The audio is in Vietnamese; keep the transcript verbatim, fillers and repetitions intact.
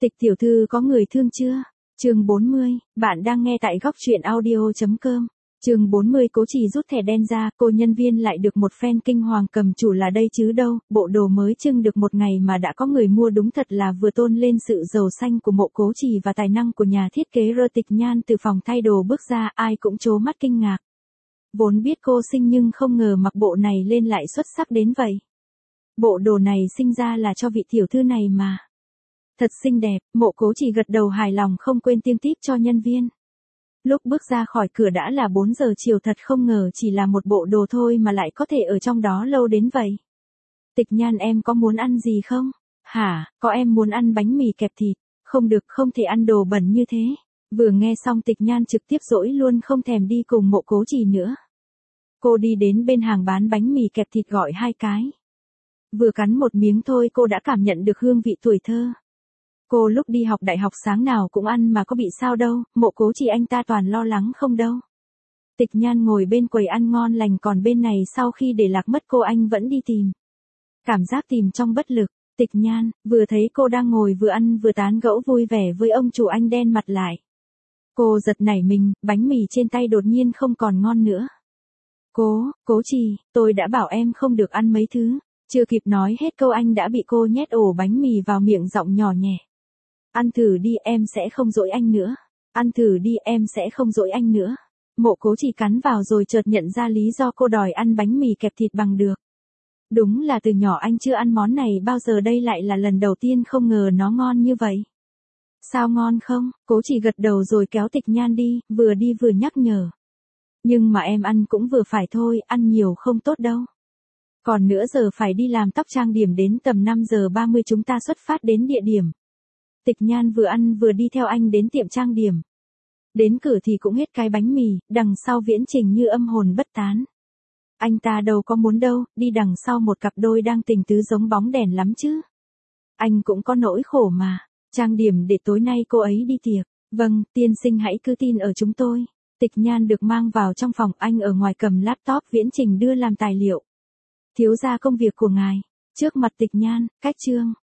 Tịch tiểu thư có người thương chưa? Chương bốn mươi, bạn đang nghe tại góc truyện audio chấm com. Chương bốn mươi Cố Trì rút thẻ đen ra, cô nhân viên lại được một phen kinh hoàng cầm chủ là đây chứ đâu, bộ đồ mới trưng được một ngày mà đã có người mua đúng thật là vừa tôn lên sự giàu xanh của Mộ Cố Trì và tài năng của nhà thiết kế Rơ Tịch Nhan từ phòng thay đồ bước ra ai cũng trố mắt kinh ngạc. Vốn biết cô xinh nhưng không ngờ mặc bộ này lên lại xuất sắc đến vậy. Bộ đồ này sinh ra là cho vị tiểu thư này mà. Thật xinh đẹp, Mộ Cố Trì gật đầu hài lòng không quên tiêm tiếp cho nhân viên. Lúc bước ra khỏi cửa đã là bốn giờ chiều thật không ngờ chỉ là một bộ đồ thôi mà lại có thể ở trong đó lâu đến vậy. Tịch Nhan em có muốn ăn gì không? Hả, có em muốn ăn bánh mì kẹp thịt. Không được, không thể ăn đồ bẩn như thế. Vừa nghe xong Tịch Nhan trực tiếp dỗi luôn không thèm đi cùng Mộ Cố Trì nữa. Cô đi đến bên hàng bán bánh mì kẹp thịt gọi hai cái. Vừa cắn một miếng thôi cô đã cảm nhận được hương vị tuổi thơ. Cô lúc đi học đại học sáng nào cũng ăn mà có bị sao đâu, Mộ Cố Trì anh ta toàn lo lắng không đâu. Tịch Nhan ngồi bên quầy ăn ngon lành còn bên này sau khi để lạc mất cô anh vẫn đi tìm. Cảm giác tìm trong bất lực, Tịch Nhan, vừa thấy cô đang ngồi vừa ăn vừa tán gẫu vui vẻ với ông chủ anh đen mặt lại. Cô giật nảy mình, bánh mì trên tay đột nhiên không còn ngon nữa. Cố, Cố Trì, tôi đã bảo em không được ăn mấy thứ. Chưa kịp nói hết câu anh đã bị cô nhét ổ bánh mì vào miệng giọng nhỏ nhẹ. Ăn thử đi em sẽ không dỗi anh nữa. Ăn thử đi em sẽ không dỗi anh nữa. Mộ Cố Trì cắn vào rồi chợt nhận ra lý do cô đòi ăn bánh mì kẹp thịt bằng được. Đúng là từ nhỏ anh chưa ăn món này bao giờ đây lại là lần đầu tiên không ngờ nó ngon như vậy. Sao ngon không? Cố Trì gật đầu rồi kéo Tịch Nhan đi, vừa đi vừa nhắc nhở. Nhưng mà em ăn cũng vừa phải thôi, ăn nhiều không tốt đâu. Còn nữa giờ phải đi làm tóc trang điểm đến tầm năm giờ ba mươi chúng ta xuất phát đến địa điểm. Tịch Nhan vừa ăn vừa đi theo anh đến tiệm trang điểm. Đến cửa thì cũng hết cái bánh mì, đằng sau Viễn Trình như âm hồn bất tán. Anh ta đâu có muốn đâu, đi đằng sau một cặp đôi đang tình tứ giống bóng đèn lắm chứ. Anh cũng có nỗi khổ mà, trang điểm để tối nay cô ấy đi tiệc. Vâng, tiên sinh hãy cứ tin ở chúng tôi. Tịch Nhan được mang vào trong phòng, anh ở ngoài cầm laptop Viễn Trình đưa làm tài liệu. Thiếu gia công việc của ngài. Trước mặt Tịch Nhan, cách chương.